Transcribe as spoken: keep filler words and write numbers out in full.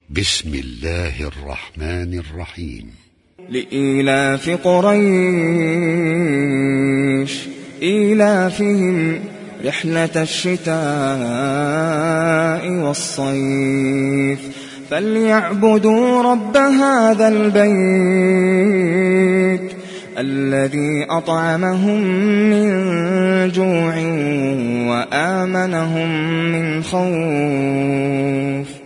بسم الله الرحمن الرحيم. لإيلاف قريش إيلافهم رحلة الشتاء والصيف فليعبدوا رب هذا البيت الذي أطعمهم من جوع وآمنهم من خوف.